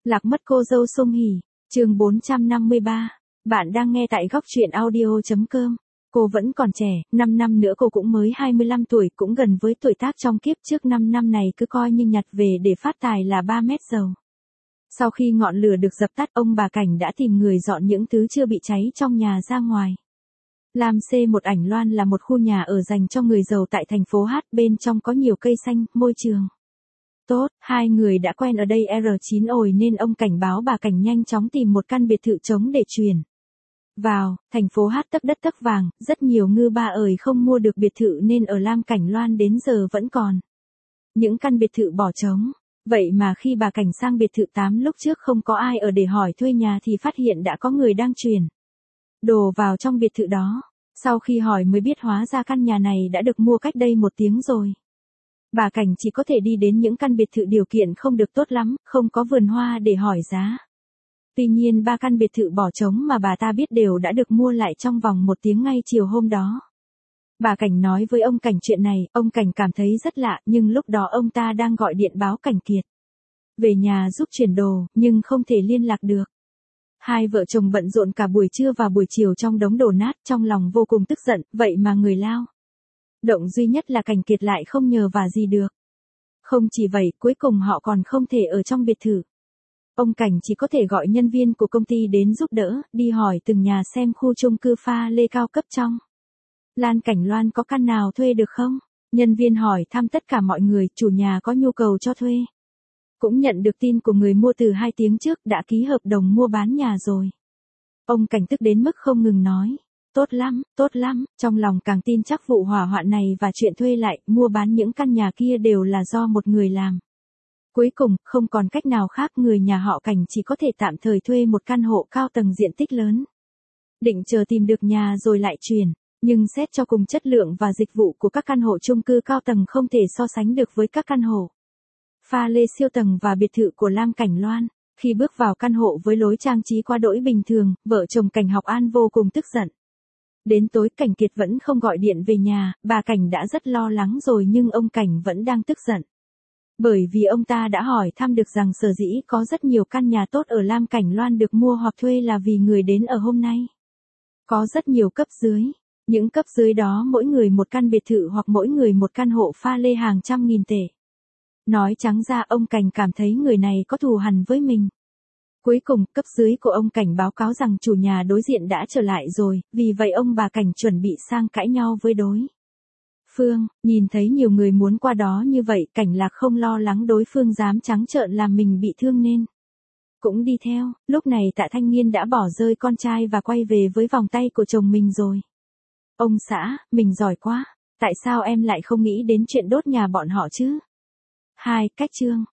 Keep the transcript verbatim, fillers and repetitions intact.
Lạc mất cô dâu Song Hỷ, chương bốn trăm năm mươi ba. Bạn đang nghe tại góc truyện audio.com. Cô vẫn còn trẻ, năm năm nữa cô cũng mới hai mươi lăm tuổi, cũng gần với tuổi tác trong kiếp trước. Năm năm này cứ coi như nhặt về để phát tài là ba mét dầu. Sau khi ngọn lửa được dập tắt, ông bà Cảnh đã tìm người dọn những thứ chưa bị cháy trong nhà ra ngoài. Lam C một ảnh loan là một khu nhà ở dành cho người giàu tại thành phố H, bên trong có nhiều cây xanh, môi trường tốt, hai người đã quen ở đây R chín ồi nên ông Cảnh báo bà Cảnh nhanh chóng tìm một căn biệt thự trống để chuyển vào. Thành phố H tấc đất tấc vàng, rất nhiều ngư ba ời không mua được biệt thự nên ở Lam Cảnh Loan đến giờ vẫn còn những căn biệt thự bỏ trống. Vậy mà khi bà Cảnh sang biệt thự tám lúc trước không có ai ở để hỏi thuê nhà thì phát hiện đã có người đang chuyển đồ vào trong biệt thự đó. Sau khi hỏi mới biết hóa ra căn nhà này đã được mua cách đây một tiếng rồi. Bà Cảnh chỉ có thể đi đến những căn biệt thự điều kiện không được tốt lắm, không có vườn hoa để hỏi giá. Tuy nhiên ba căn biệt thự bỏ trống mà bà ta biết đều đã được mua lại trong vòng một tiếng ngay chiều hôm đó. Bà Cảnh nói với ông Cảnh chuyện này, ông Cảnh cảm thấy rất lạ, nhưng lúc đó ông ta đang gọi điện báo Cảnh Kiệt về nhà giúp chuyển đồ, nhưng không thể liên lạc được. Hai vợ chồng bận rộn cả buổi trưa và buổi chiều trong đống đổ nát, trong lòng vô cùng tức giận, vậy mà người lao động duy nhất là Cảnh Kiệt lại không nhờ vả gì được. Không chỉ vậy, cuối cùng họ còn không thể ở trong biệt thự. Ông Cảnh chỉ có thể gọi nhân viên của công ty đến giúp đỡ, đi hỏi từng nhà xem khu chung cư pha lê cao cấp trong Lan Cảnh Loan có căn nào thuê được không. Nhân viên hỏi thăm tất cả mọi người, chủ nhà có nhu cầu cho thuê. Cũng nhận được tin của người mua từ hai tiếng trước, đã ký hợp đồng mua bán nhà rồi. Ông Cảnh tức đến mức không ngừng nói. Tốt lắm, tốt lắm, trong lòng càng tin chắc vụ hỏa hoạn này và chuyện thuê lại, mua bán những căn nhà kia đều là do một người làm. Cuối cùng, không còn cách nào khác, người nhà họ Cảnh chỉ có thể tạm thời thuê một căn hộ cao tầng diện tích lớn. Định chờ tìm được nhà rồi lại chuyển, nhưng xét cho cùng chất lượng và dịch vụ của các căn hộ chung cư cao tầng không thể so sánh được với các căn hộ pha lê siêu tầng và biệt thự của Lam Cảnh Loan. Khi bước vào căn hộ với lối trang trí quá đỗi bình thường, vợ chồng Cảnh Học An vô cùng tức giận. Đến tối Cảnh Kiệt vẫn không gọi điện về nhà, bà Cảnh đã rất lo lắng rồi nhưng ông Cảnh vẫn đang tức giận. Bởi vì ông ta đã hỏi thăm được rằng sở dĩ có rất nhiều căn nhà tốt ở Lam Cảnh Loan được mua hoặc thuê là vì người đến ở hôm nay có rất nhiều cấp dưới. Những cấp dưới đó mỗi người một căn biệt thự hoặc mỗi người một căn hộ pha lê hàng trăm nghìn tệ. Nói trắng ra, ông Cảnh cảm thấy người này có thù hằn với mình. Cuối cùng, cấp dưới của ông Cảnh báo cáo rằng chủ nhà đối diện đã trở lại rồi, vì vậy ông bà Cảnh chuẩn bị sang cãi nhau với đối phương. Nhìn thấy nhiều người muốn qua đó như vậy, Cảnh Lạc không lo lắng đối phương dám trắng trợn làm mình bị thương nên cũng đi theo. Lúc này Tạ Thanh Nghiên đã bỏ rơi con trai và quay về với vòng tay của chồng mình rồi. Ông xã, mình giỏi quá, tại sao em lại không nghĩ đến chuyện đốt nhà bọn họ chứ? Hai, cách chương.